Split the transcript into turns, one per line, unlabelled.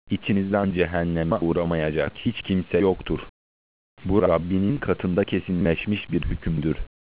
İçinizden cehenneme uğramayacak hiç kimse yoktur. Bu Rabbinin katında kesinleşmiş bir hükümdür.